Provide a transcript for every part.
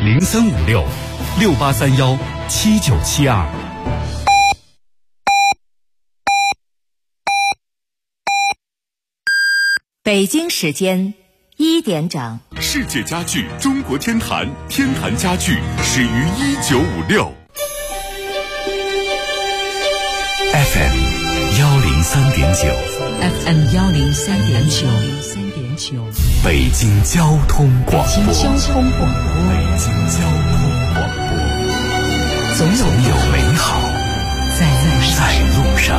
035668317972。 北京时间1点整。 世界家具中国天坛，天坛家具始于1956。 FM 103.9 FM 103.9， 北京交通广播。 北京交通广播，总有美好在路上。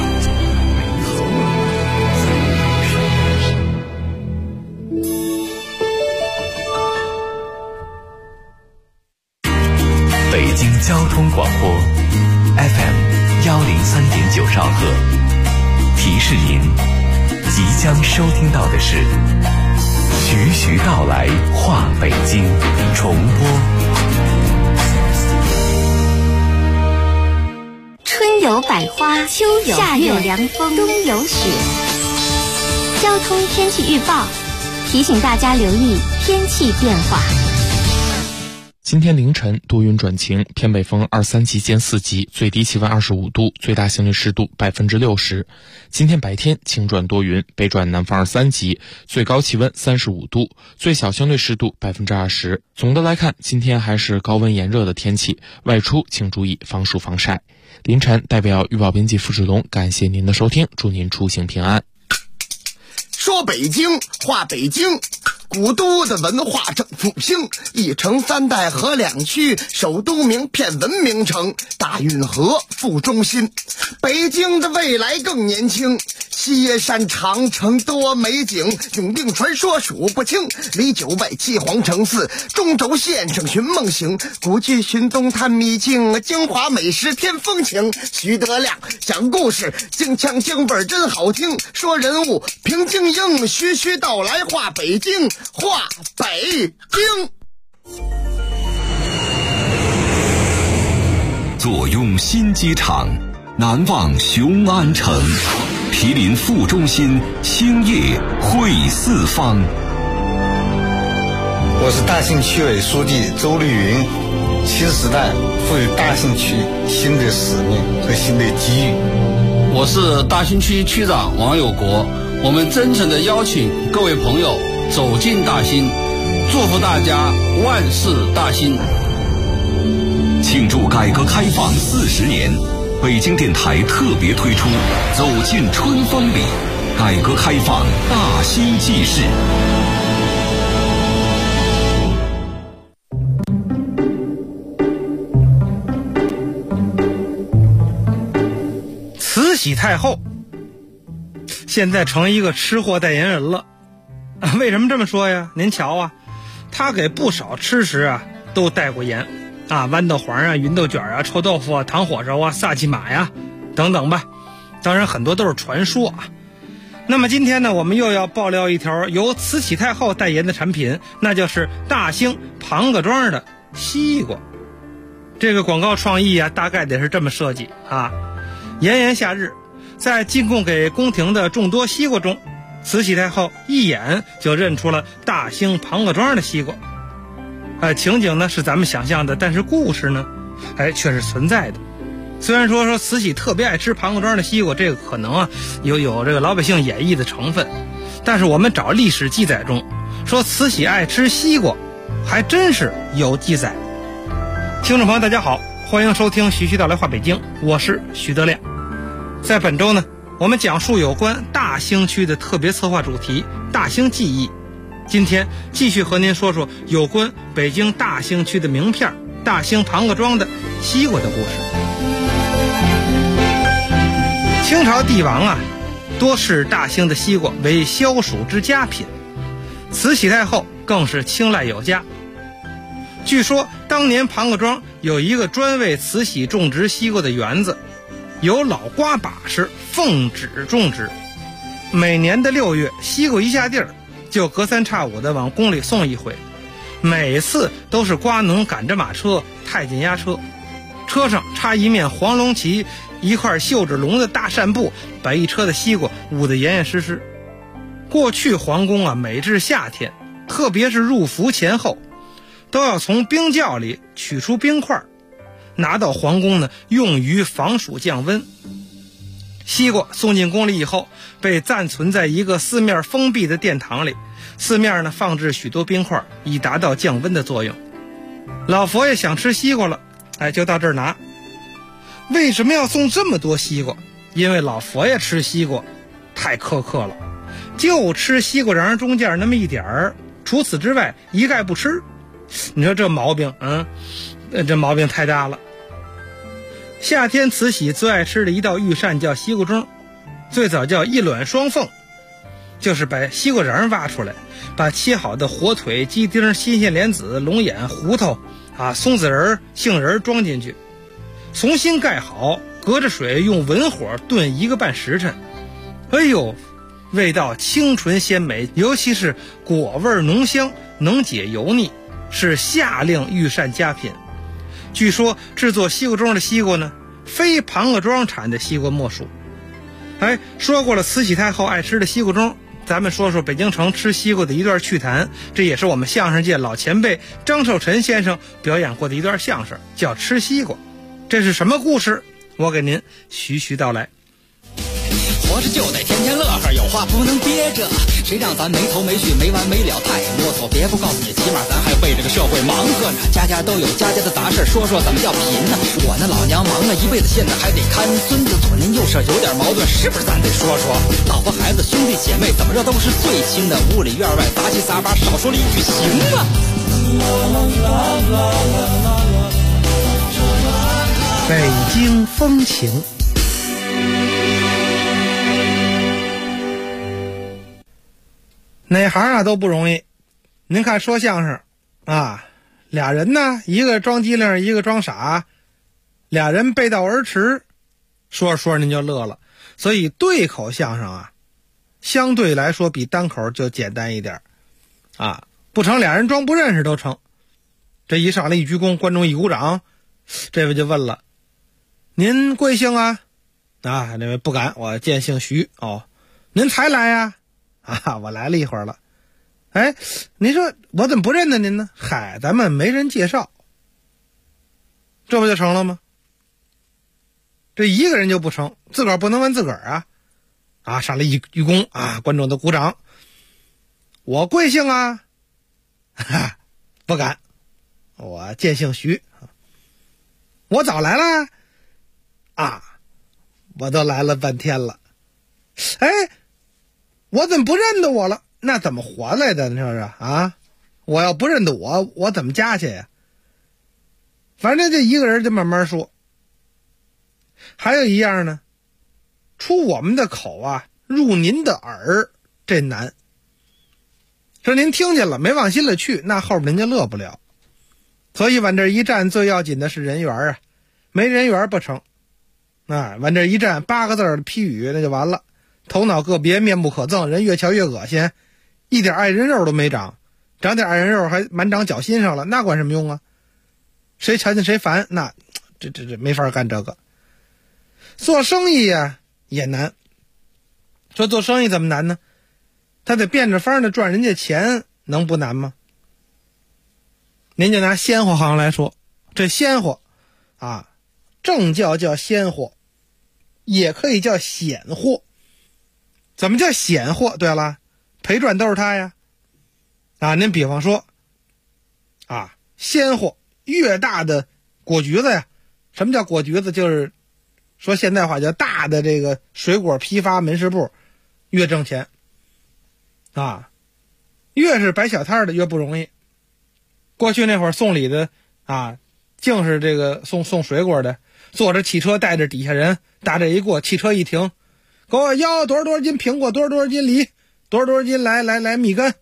北京交通广播 FM 103.9兆赫，提示您即将收听到的是徐徐道来话北京重播。 春有百花，秋有夏有凉风，冬有雪。交通天气预报提醒大家留意天气变化。 今天凌晨多云转晴，偏北风2-3级见4级，最低气温25度，最大相对湿度60%。今天白天晴转多云，北转南风2-3级，最高气温35度，最小相对湿度20%。总的来看，今天还是高温炎热的天气，外出请注意防暑防晒。凌晨代表预报编辑付志龙，感谢您的收听，祝您出行平安。 说北京话北京，古都的文化正复兴，一城三代河两区，首都名片文明城，大运河副中心。北京的未来更年轻，西山长城多美景，永定传说数不清，离九外七皇城寺，中轴线上寻梦行，古剧寻踪探秘境，京华美食添风情。徐德亮讲故事，京腔京味真好听，说人物评京英，徐徐道来话北京，话北京。 坐拥新机场，难忘雄安城，毗邻副中心，兴业汇四方。 我是大兴区委书记周绿云。新时代赋予大兴区新的使命和新的机遇。 我是大兴区区长王有国。我们真诚地邀请各位朋友走进大兴，祝福大家万事大兴。 庆祝改革开放40年，北京电台特别推出走进春风里，改革开放大兴纪事。 慈禧太后现在成一个吃货代言人了，为什么这么说呀？您瞧啊，她给不少吃食啊都带过盐啊，豌豆黄啊、芸豆卷啊、臭豆腐啊、糖火烧啊、萨琪玛呀等等吧，当然很多都是传说啊。那么今天呢，我们又要爆料一条由慈禧太后代言的产品，那就是大兴庞各庄的西瓜。这个广告创意啊，大概得是这么设计啊：炎炎夏日，在进贡给宫廷的众多西瓜中，慈禧太后一眼就认出了大兴庞各庄的西瓜。情景呢是咱们想象的，但是故事呢，却是存在的。虽然说慈禧特别爱吃庞各庄的西瓜，这个可能啊有这个老百姓演绎的成分，但是我们找历史记载中说慈禧爱吃西瓜，还真是有记载。听众朋友大家好，欢迎收听徐徐道来话北京，我是徐德亮。在本周呢，我们讲述有关大兴区的特别策划主题大兴记忆。今天继续和您说说有关北京大兴区的名片大兴庞各庄的西瓜的故事。清朝帝王啊，多视大兴的西瓜为消暑之佳品，慈禧太后更是青睐有加。据说当年庞各庄有一个专为慈禧种植西瓜的园子，由老瓜把式奉旨种植，每年的6月，西瓜一下地儿就隔3差5的往宫里送一回，每次都是瓜农赶着马车，太监押车，车上插一面黄龙旗，一块绣着龙的大扇布，把一车的西瓜捂得严严实实。过去皇宫啊，每至夏天，特别是入伏前后， 都要从冰窖里取出冰块，拿到皇宫呢，用于防暑降温。西瓜送进宫里以后，被暂存在一个四面封闭的殿堂里，四面呢放置许多冰块，以达到降温的作用。老佛爷想吃西瓜了，就到这儿拿。为什么要送这么多西瓜？因为老佛爷吃西瓜太苛刻了，就吃西瓜瓤中间那么一点儿，除此之外一概不吃。你说这毛病，这毛病太大了。夏天慈禧最爱吃的一道御膳叫西瓜盅，最早叫一卵双凤，就是把西瓜瓤挖出来，把切好的火腿、鸡丁、新鲜莲子、龙眼、胡桃松子仁、杏仁装进去，重新盖好，隔着水用文火炖1个半时辰。哎呦，味道清纯鲜美，尤其是果味浓香，能解油腻，是夏令御膳佳品。据说制作西瓜盅的西瓜呢，非庞各庄产的西瓜莫属。说过了慈禧太后爱吃的西瓜盅，咱们说说北京城吃西瓜的一段趣谈。这也是我们相声界老前辈张寿臣先生表演过的一段相声，叫吃西瓜。这是什么故事？我给您徐徐道来。 活着就得天天乐呵，有话不能憋着，谁让咱没头没绪没完没了太啰嗦。别不告诉你，起码咱还为这个社会忙活呢。家家都有家家的杂事，说说怎么叫贫呢？我那老娘忙了一辈子，现在还得看孙子，左邻右舍有点矛盾，是不是咱得说说？老婆孩子兄弟姐妹怎么着都是最亲的，屋里院外杂七杂八，少说了一句行吗？ 北京风情。哪行都不容易。您看说相声俩人呢，一个装机灵，一个装傻，俩人背道而驰，说着说着您就乐了。所以对口相声相对来说比单口就简单一点不成俩人装不认识都成。这一上来一鞠躬，观众一鼓掌，这位就问了：您贵姓啊？那位不敢，我见姓徐。您才来呀？我来了一会儿了。您说我怎么不认得您呢？嗨，咱们没人介绍，这不就成了吗？这一个人就不成，自个儿不能问自个儿上来一鞠躬观众都鼓掌。我贵姓啊？不敢，我见姓徐。我早来了我都来了半天了。我怎么不认得我了？那怎么活来的？你说是我要不认得我怎么家去呀？反正这一个人就慢慢说。还有一样呢，出我们的口入您的耳，这难。说您听见了没往心里去，那后边您就乐不了。所以往这一站，最要紧的是人缘没人缘不成。往这一站，8个字的批语那就完了。头脑个别，面目可憎，人越瞧越恶心，一点爱人肉都没长，长点爱人肉还满长脚心上了，那管什么用啊？谁瞧见谁烦，那这没法干这个。做生意也难。说做生意怎么难呢？他得变着法的赚人家钱，能不难吗？您就拿鲜货行来说，这鲜货正叫鲜货，也可以叫显货。怎么叫显货？对了，赔赚都是他呀。您比方说鲜货，越大的果橘子呀。什么叫果橘子？就是说现代话叫大的这个水果批发门市部越挣钱越是摆小摊的越不容易。过去那会儿送礼的净是这个送水果的，坐着汽车带着底下人，打这一过，汽车一停，给我要多少斤苹果，多少斤梨，多少斤来蜜柑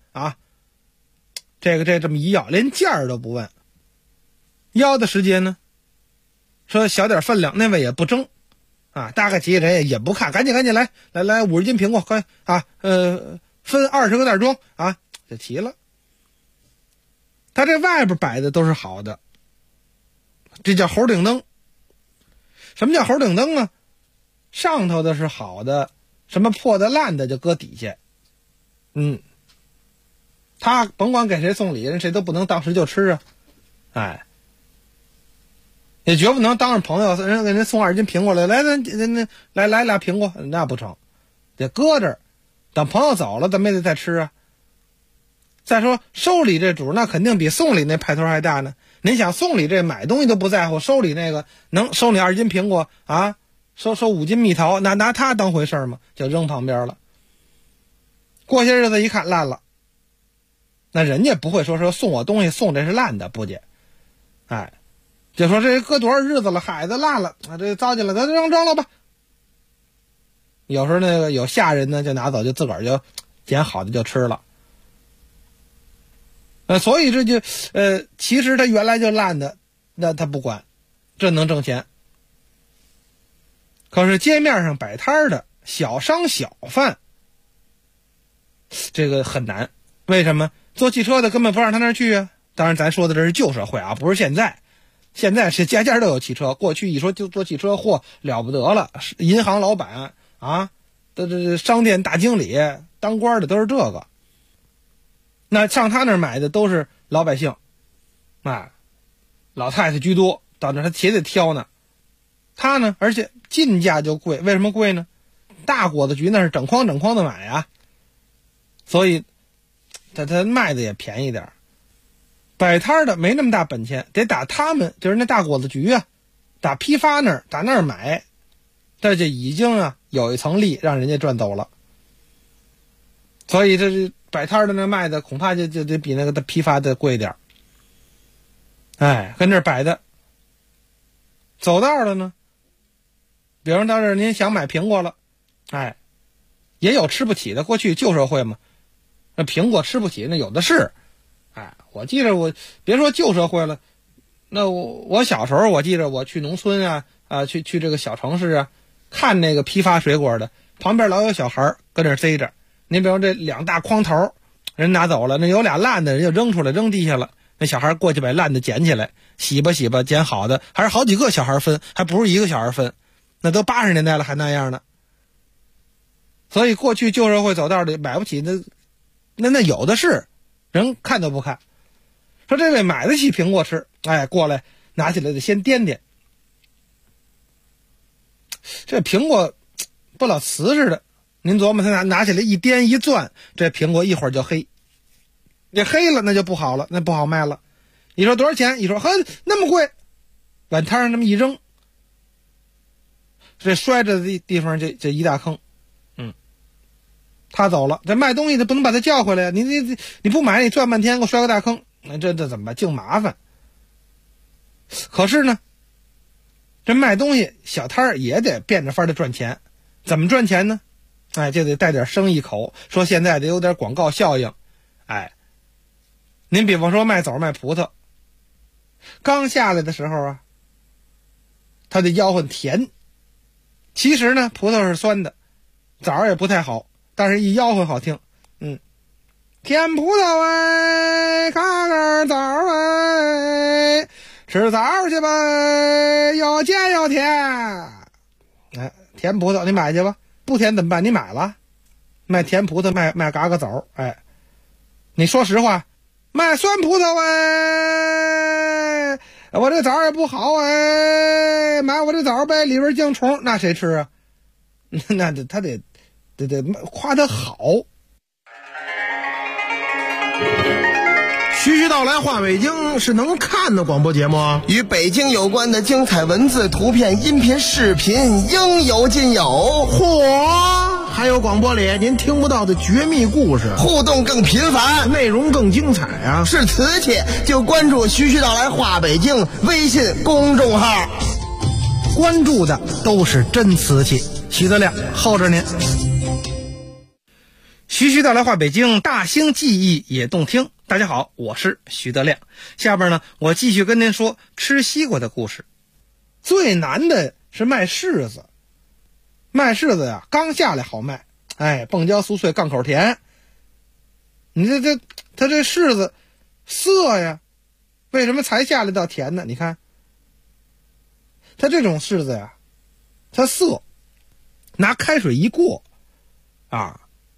这么一要，连价儿都不问。要的时间呢，说小点分量，那位也不争大概几个人也不看，赶紧来50斤苹果，快分20个袋装就齐了。他这外边摆的都是好的，这叫猴顶灯。什么叫猴顶灯啊？上头的是好的，什么破的烂的就搁底下。他甭管给谁送礼，人谁都不能当时就吃也绝不能当着朋友人给人送2斤苹果来，来俩苹果，那不成，得搁这儿，等朋友走了咱们也得再吃啊。再说收礼这主那肯定比送礼那派头还大呢。您想送礼这买东西都不在乎，收礼那个能收你2斤苹果啊，收5斤蜜桃，拿它当回事吗？就扔旁边了。过些日子一看烂了，那人家不会说送我东西送这是烂的，不介，就说这搁多少日子了，孩子烂了，这糟践了，咱扔了吧。有时候那个有下人呢，就拿走，就自个儿就捡好的就吃了。所以这就其实他原来就烂的，那他不管，这能挣钱。可是街面上摆摊的小商小贩，这个很难。为什么？坐汽车的根本不让他那儿去啊。当然咱说的这是旧社会啊，不是现在。现在是家家都有汽车，过去一说就坐汽车，嚯，了不得了，银行老板啊，这商店大经理，当官的都是这个。那上他那儿买的都是老百姓，老太太居多，到那他且得挑呢。他呢，而且进价就贵，为什么贵呢？大果子橘那是整筐整筐的买啊，所以他卖的也便宜点。摆摊的没那么大本钱，得打他们就是那大果子橘啊，打批发那儿，打那儿买，这就已经有一层利让人家赚走了。所以这是摆摊的那卖的恐怕就得比那个批发的贵点。跟这儿摆的。走道的呢，比如到这儿您想买苹果了，也有吃不起的，过去旧社会嘛，那苹果吃不起那有的是。我记着别说旧社会了，那我小时候我记着我去农村去这个小城市看那个批发水果的，旁边老有小孩跟那塞着。您比如这2大筐头，人拿走了，那有俩烂的人就扔出来扔地下了，那小孩过去把烂的捡起来，洗吧捡好的，还是好几个小孩分，还不是一个小孩分，那都80年代了还那样呢。所以过去旧社会走道里买不起那有的是，人看都不看。说这位买得起苹果吃，过来拿起来得先掂掂。这苹果不老瓷似的，您琢磨他拿起来一掂一攥，这苹果一会儿就黑。这黑了那就不好了，那不好卖了。你说多少钱？你说那么贵，往摊上那么一扔，这摔着的地方这一大坑。他走了，这卖东西的不能把他叫回来呀！你不买，你转半天给我摔个大坑，那这怎么办？净麻烦。可是呢，这卖东西小摊儿也得变着法的赚钱。怎么赚钱呢？就得带点生意口，说现在得有点广告效应。您比方说卖枣卖葡萄，刚下来的时候他得吆喝甜。其实呢，葡萄是酸的，枣也不太好。但是一吆喝好听，甜葡萄看看枣吃枣去吧，又甜又甜。甜葡萄你买去吧，不甜怎么办？你买了，卖甜葡萄卖嘎嘎枣，你说实话，卖酸葡萄我这枣也不好买我这枣呗，里边净虫，那谁吃啊？那他得夸他好。 徐徐道来话北京是能看的广播节目， 与北京有关的精彩文字、图片、音频、视频应有尽有。 嚯，还有广播里您听不到的绝密故事， 互动更频繁， 内容更精彩啊！ 是瓷器就关注徐徐道来话北京微信公众号， 关注的都是真瓷器。徐德亮候着您。徐徐道来话北京，大兴记忆也动听。大家好，我是徐德亮。下边呢，我继续跟您说吃西瓜的故事。最难的是卖柿子，卖柿子刚下来好卖，蹦焦酥脆，杠口甜。你它这柿子涩呀，为什么才下来到甜呢？你看，它这种柿子它涩，拿开水一过，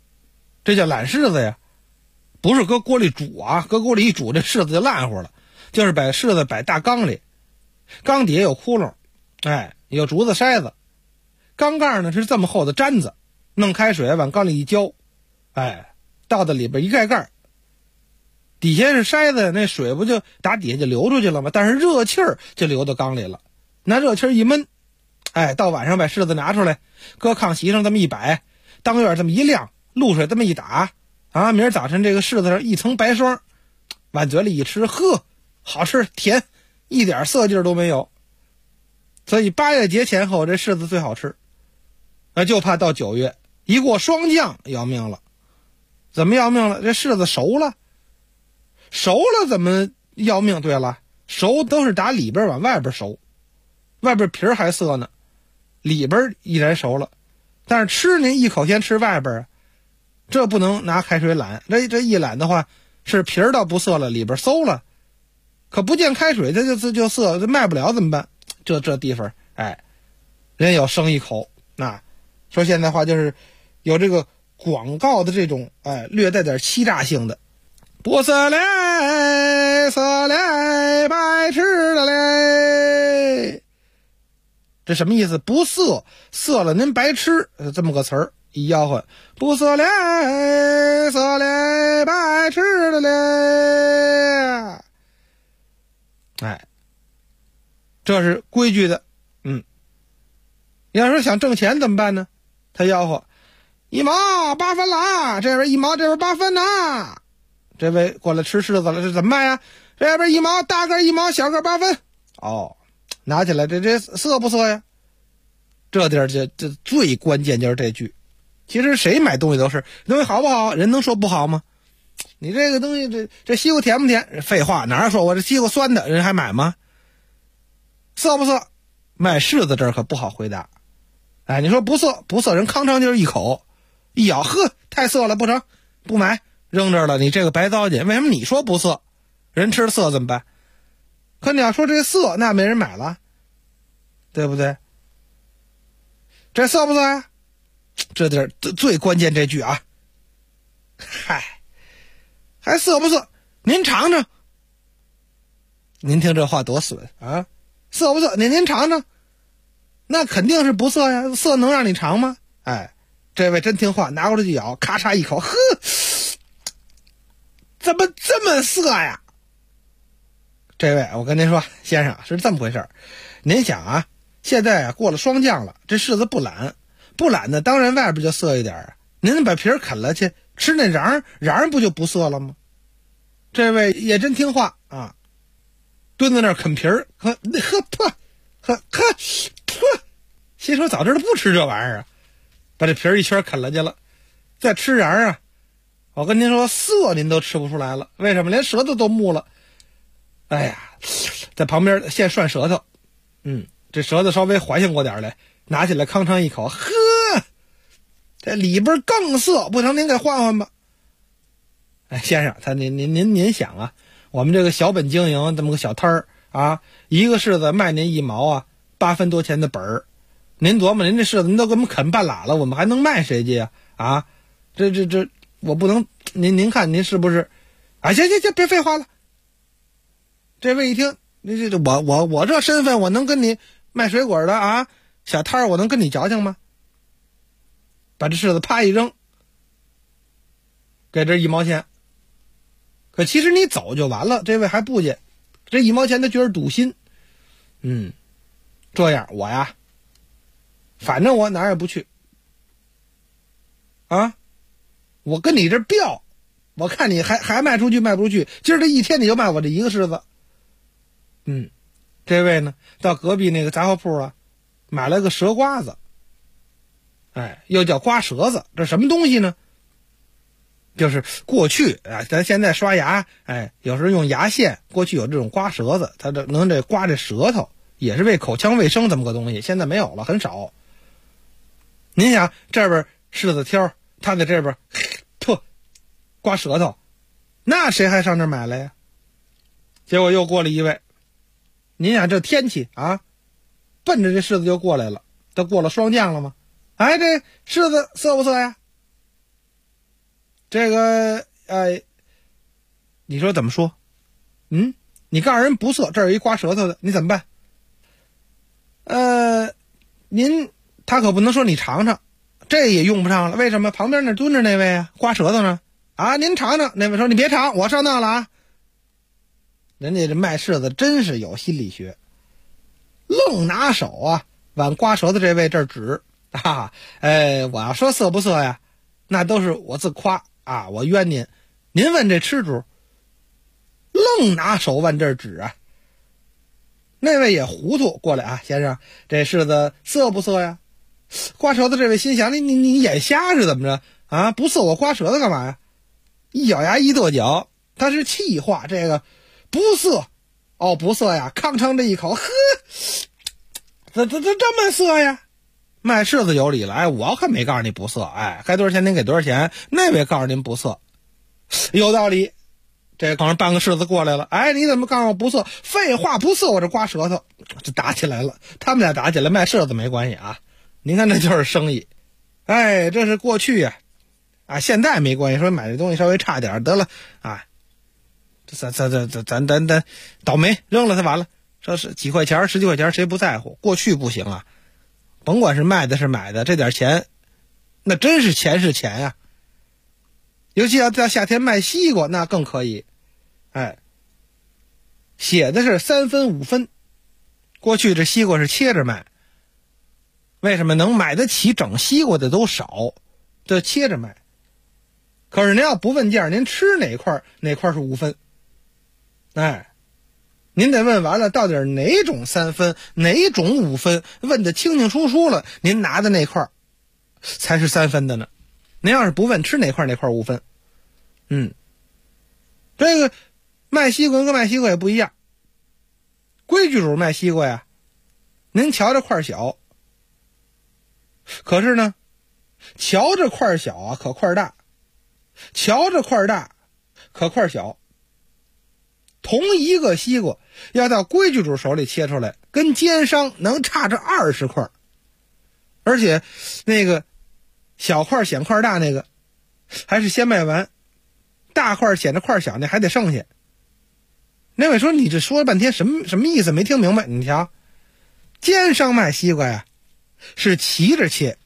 这叫懒柿子呀。不是搁锅里煮搁锅里一煮这柿子就烂乎了。 就是把柿子摆大缸里，缸底下有窟窿，有竹子筛子，缸盖呢是这么厚的毡子，弄开水往缸里一浇，倒到里边一盖盖，底下是筛子，那水不就打底下就流出去了吗？但是热气儿就流到缸里了，拿热气儿一闷，到晚上把柿子拿出来，搁炕席上这么一摆，当院这么一晾，露水这么一打，明儿早晨这个柿子上一层白霜，往嘴里一吃，呵，好吃甜，一点涩劲儿都没有。所以8月节前后这柿子最好吃，就怕到9月一过霜降要命了。怎么要命了？这柿子熟了怎么要命？对了，熟都是打里边往外边熟，外边皮儿还涩呢，里边依然熟了。但是吃您一口先吃外边，这不能拿开水揽，这一揽的话，是皮儿倒不涩了，里边馊了，可不见开水，它就涩，这卖不了怎么办？这地方，人有生一口。说现在话就是有这个广告的这种，略带点欺诈性的，不涩嘞，涩嘞，白吃了嘞。这什么意思？不涩，涩了您白吃，这么个词儿一吆喝，不涩嘞，涩嘞，白吃了嘞。这是规矩的。要是想挣钱怎么办呢？他吆喝1毛8分啦，这边1毛，这边8分呐。这位过来吃柿子了，这怎么卖呀？这边1毛，大个1毛，小个8分。拿起来，这涩不涩呀？这地儿这最关键就是这句。其实谁买东西都是，东西好不好，人能说不好吗？你这个东西，这西瓜甜不甜？废话，哪说我这西瓜酸的，人还买吗？涩不涩？卖柿子这儿可不好回答。你说不涩，人吭哧就是一口，一咬，呵，太涩了，不成，不买，扔这儿了。你这个白糟践，为什么你说不涩，人吃涩怎么办？可你要说这涩，那没人买了，对不对？这涩不涩呀？这地儿最关键这句啊，还涩不涩？您尝尝。您听这话多损啊！涩不涩？您尝尝。那肯定是不涩呀，涩能让你尝吗？这位真听话，拿过来就咬，咔嚓一口，呵，怎么这么涩呀？这位，我跟您说，先生是这么回事。您想啊，现在过了霜降了，这柿子不懒的，当然外边就涩一点。您把皮儿啃了去，吃那瓤不就不涩了吗？这位也真听话啊，蹲在那儿啃皮儿，心说早知道不吃这玩意儿啊，把这皮儿一圈啃了去了，再吃瓤啊，我跟您说涩您都吃不出来了，为什么？连舌头都木了。在旁边现涮舌头，这舌头稍微怀性过点来，拿起来吭哧一口，呵，这里边更涩，不成您给换换吧。先生，您想啊，我们这个小本经营这么个小摊儿啊，一个柿子卖您1毛啊，8分多钱的本儿。您琢磨，您这柿子您都给我们啃半拉了，我们还能卖谁去呀？这我不能，您看您是不是？行，别废话了。这位一听，我这身份，我能跟你卖水果的啊，小摊儿，我能跟你矫情吗？把这柿子啪一扔，给这1毛钱。可其实你走就完了，这位还不去，这1毛钱他觉得堵心。这样我呀，反正我哪儿也不去啊，我跟你这飙，我看你还卖出去卖不出去，今儿这一天你就卖我这一个柿子。这位呢到隔壁那个杂货铺啊，买了个蛇瓜子，又叫瓜舌子，这什么东西呢？就是过去咱现在刷牙，有时候用牙线，过去有这种刮舌子，它能刮这舌头，也是为口腔卫生这么个东西，现在没有了，很少。您想这边柿子挑，他在这边刮舌头，那谁还上这买来呀？结果又过了一位，您想这天气啊，奔着这柿子就过来了，都过了霜降了吗？这柿子涩不涩呀？这个你说怎么说？您你告诉人不色，这儿有一刮舌头的，你怎么办？他可不能说你尝尝，这也用不上了。为什么？旁边那蹲着那位啊，刮舌头呢啊，您尝尝。那位说你别尝，我上当了啊。人家这卖柿子真是有心理学，愣拿手啊往刮舌头这位这儿指啊，我要说色不色呀，那都是我自夸啊，我冤您。您问这吃主，愣拿手往这儿指啊。那位也糊涂过来啊，先生，这柿子色不色呀？刮舌头这位心想，你眼瞎是怎么着啊？不色我刮舌头干嘛呀？一咬牙一跺脚，他是气话，这个不色哦，不色呀，吭哧这一口，呵，这么色呀？卖柿子有理了，我可没告诉你不色，该多少钱您给多少钱。那位告诉您不色，有道理。这刚半个柿子过来了，你怎么告诉我不色？废话，不色我这刮舌头，这打起来了。他们俩打起来，卖柿子没关系啊。您看这就是生意，这是过去呀，现在没关系。说买这东西稍微差点得了啊，咱倒霉扔了它完了。说是几块钱10几块钱谁不在乎？过去不行啊，甭管是卖的是买的，这点钱那真是钱是钱呀。尤其要到夏天卖西瓜，那更可以。写的是3分5分。过去这西瓜是切着卖，为什么？能买得起整西瓜的都少，这切着卖。可是您要不问价，您吃哪块是5分？您得问完了到底哪种3分，哪种5分，问得清清楚楚了，您拿的那块才是3分的呢。您要是不问吃哪块5分，这个卖西瓜跟卖西瓜也不一样。规矩主卖西瓜呀，您瞧这块小，可是呢，瞧这块小啊，可块大；瞧这块大，可块小。同一个西瓜要到规矩主手里切出来，跟奸商能差着20块，而且那个小块显块大那个还是先卖完，大块显着块小那还得剩下。那位说你这说了半天什么意思？没听明白。你瞧，奸商卖西瓜呀是齐着切，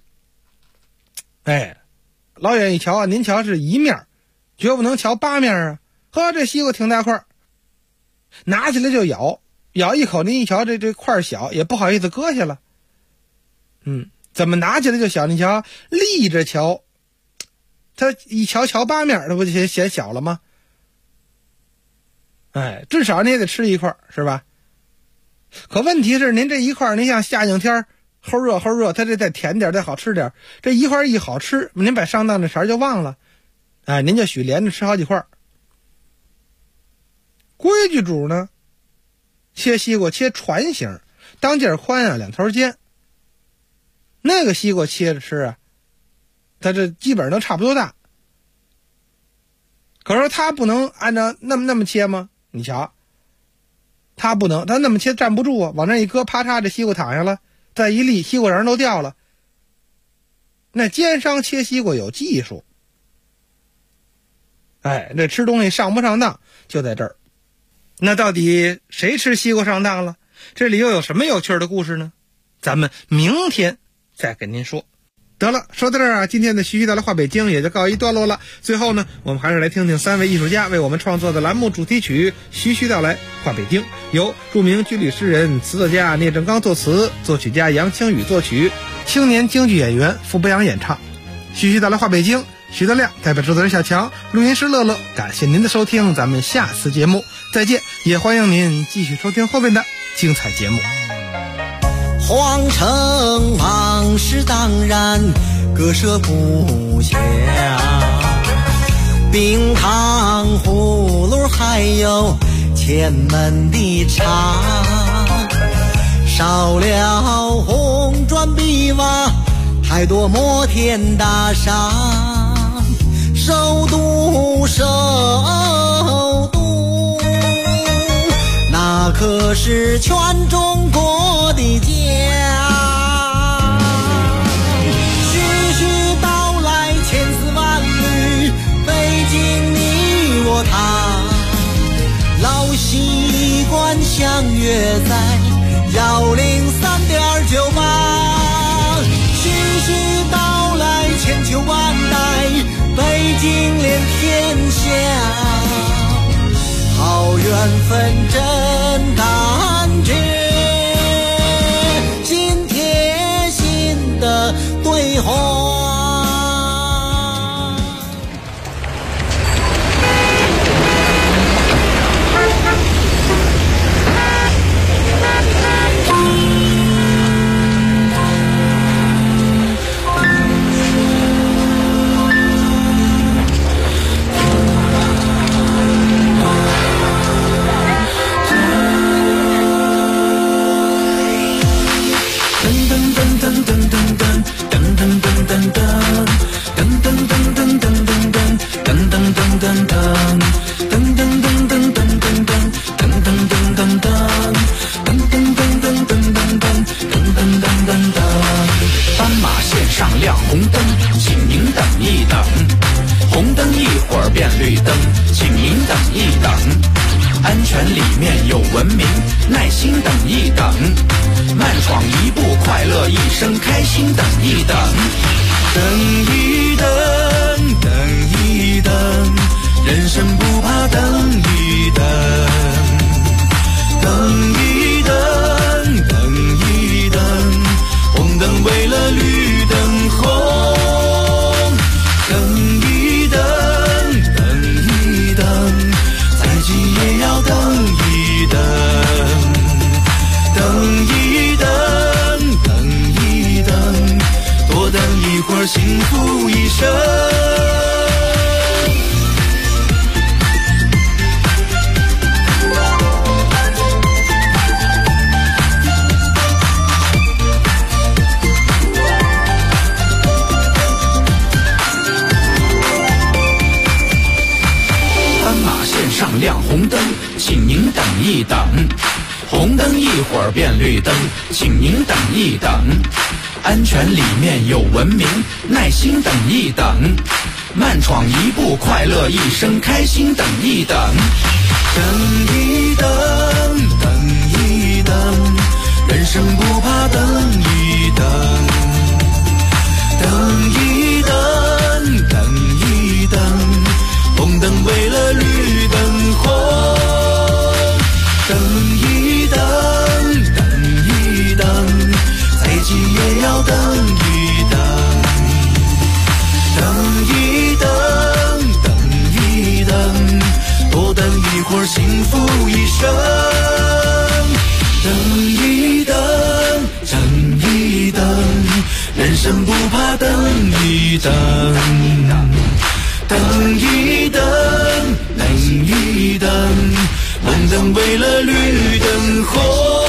老远一瞧啊，您瞧是一面，绝不能瞧8面啊。呵，这西瓜挺大块，拿起来就咬一口，您一瞧这块小，也不好意思割下了。怎么拿起来就小？你瞧，立着瞧，他一瞧8面，那不就显小了吗？至少你也得吃一块，是吧？可问题是，您这一块，您像夏景天齁热，它这再甜点，再好吃点，这一块一好吃，您把上当的茬就忘了，您就许连着吃好几块。规矩主呢，切西瓜切船形，当间宽啊，2头尖。那个西瓜切着吃啊，它这基本上都差不多大。可是它不能按照那么切吗？你瞧，它不能，它那么切站不住啊，往那一搁，啪嚓，这西瓜躺下了，再一立，西瓜瓤都掉了。那奸商切西瓜有技术，这吃东西上不上当就在这儿。那到底谁吃西瓜上当了？这里又有什么有趣的故事呢？咱们明天再跟您说。得了，说到这儿啊，今天的徐徐到来话北京也就告一段落了。最后呢，我们还是来听听3位艺术家为我们创作的栏目主题曲《徐徐到来话北京》，由著名军旅诗人、词作家聂正刚作词，作曲家杨清宇作曲，青年京剧演员傅博洋演唱。徐徐到来话北京，徐德亮代表制作人小强，录音师乐乐，感谢您的收听，咱们下次节目再见，也欢迎您继续收听后面的精彩节目。 皇城往事当然割舍不下，冰糖葫芦还有前门的茶，少了红砖碧瓦，太多摩天大厦，首都那可是全中国的家。徐徐道来千丝万缕，北京你我他，老西尽连天下，好缘分真感觉，心贴心的对话。 斑马线上亮红灯，请您等一等。红灯一会儿变绿灯，请您等一等。安全里面有文明，耐心等一等。慢闯一步，快乐一生，开心等一等。 等一等，等一等，人生不怕等一等。等一等，等一等，红灯为了绿灯红。等一等，等一等，再急也要等一等。等一等，等一等，多等一会儿幸福一生。 上亮红灯，请您等一等。红灯一会儿变绿灯，请您等一等。安全里面有文明，耐心等一等。慢闯一步，快乐一生，开心等一等。 等一等，等一等，人生不怕等一等。等一等，等一等，红灯为了绿灯红。等一等，等一等，再急也要等一等。等一等，等一等，多等一会儿幸福一生。等一等，等一等，人生不怕等一等。等一等，等一等，红灯为了绿灯红。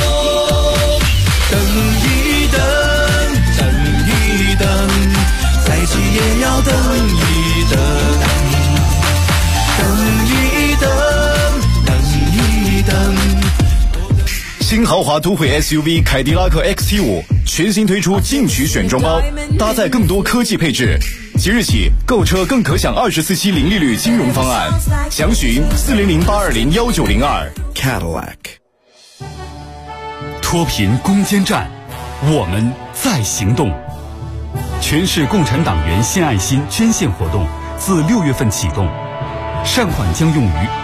等一等，等一等，再急也要等一等。等一等，等一等。 新豪华都会 SUV 凯迪拉克 XT5 全新推出进取选装包，搭载更多科技配置。即日起购车更可享24期零利率金融方案，详询400-820-1902 Cadillac。 脱贫攻坚战，我们在行动。全市共产党员献爱心捐献活动自6月份启动，善款将用于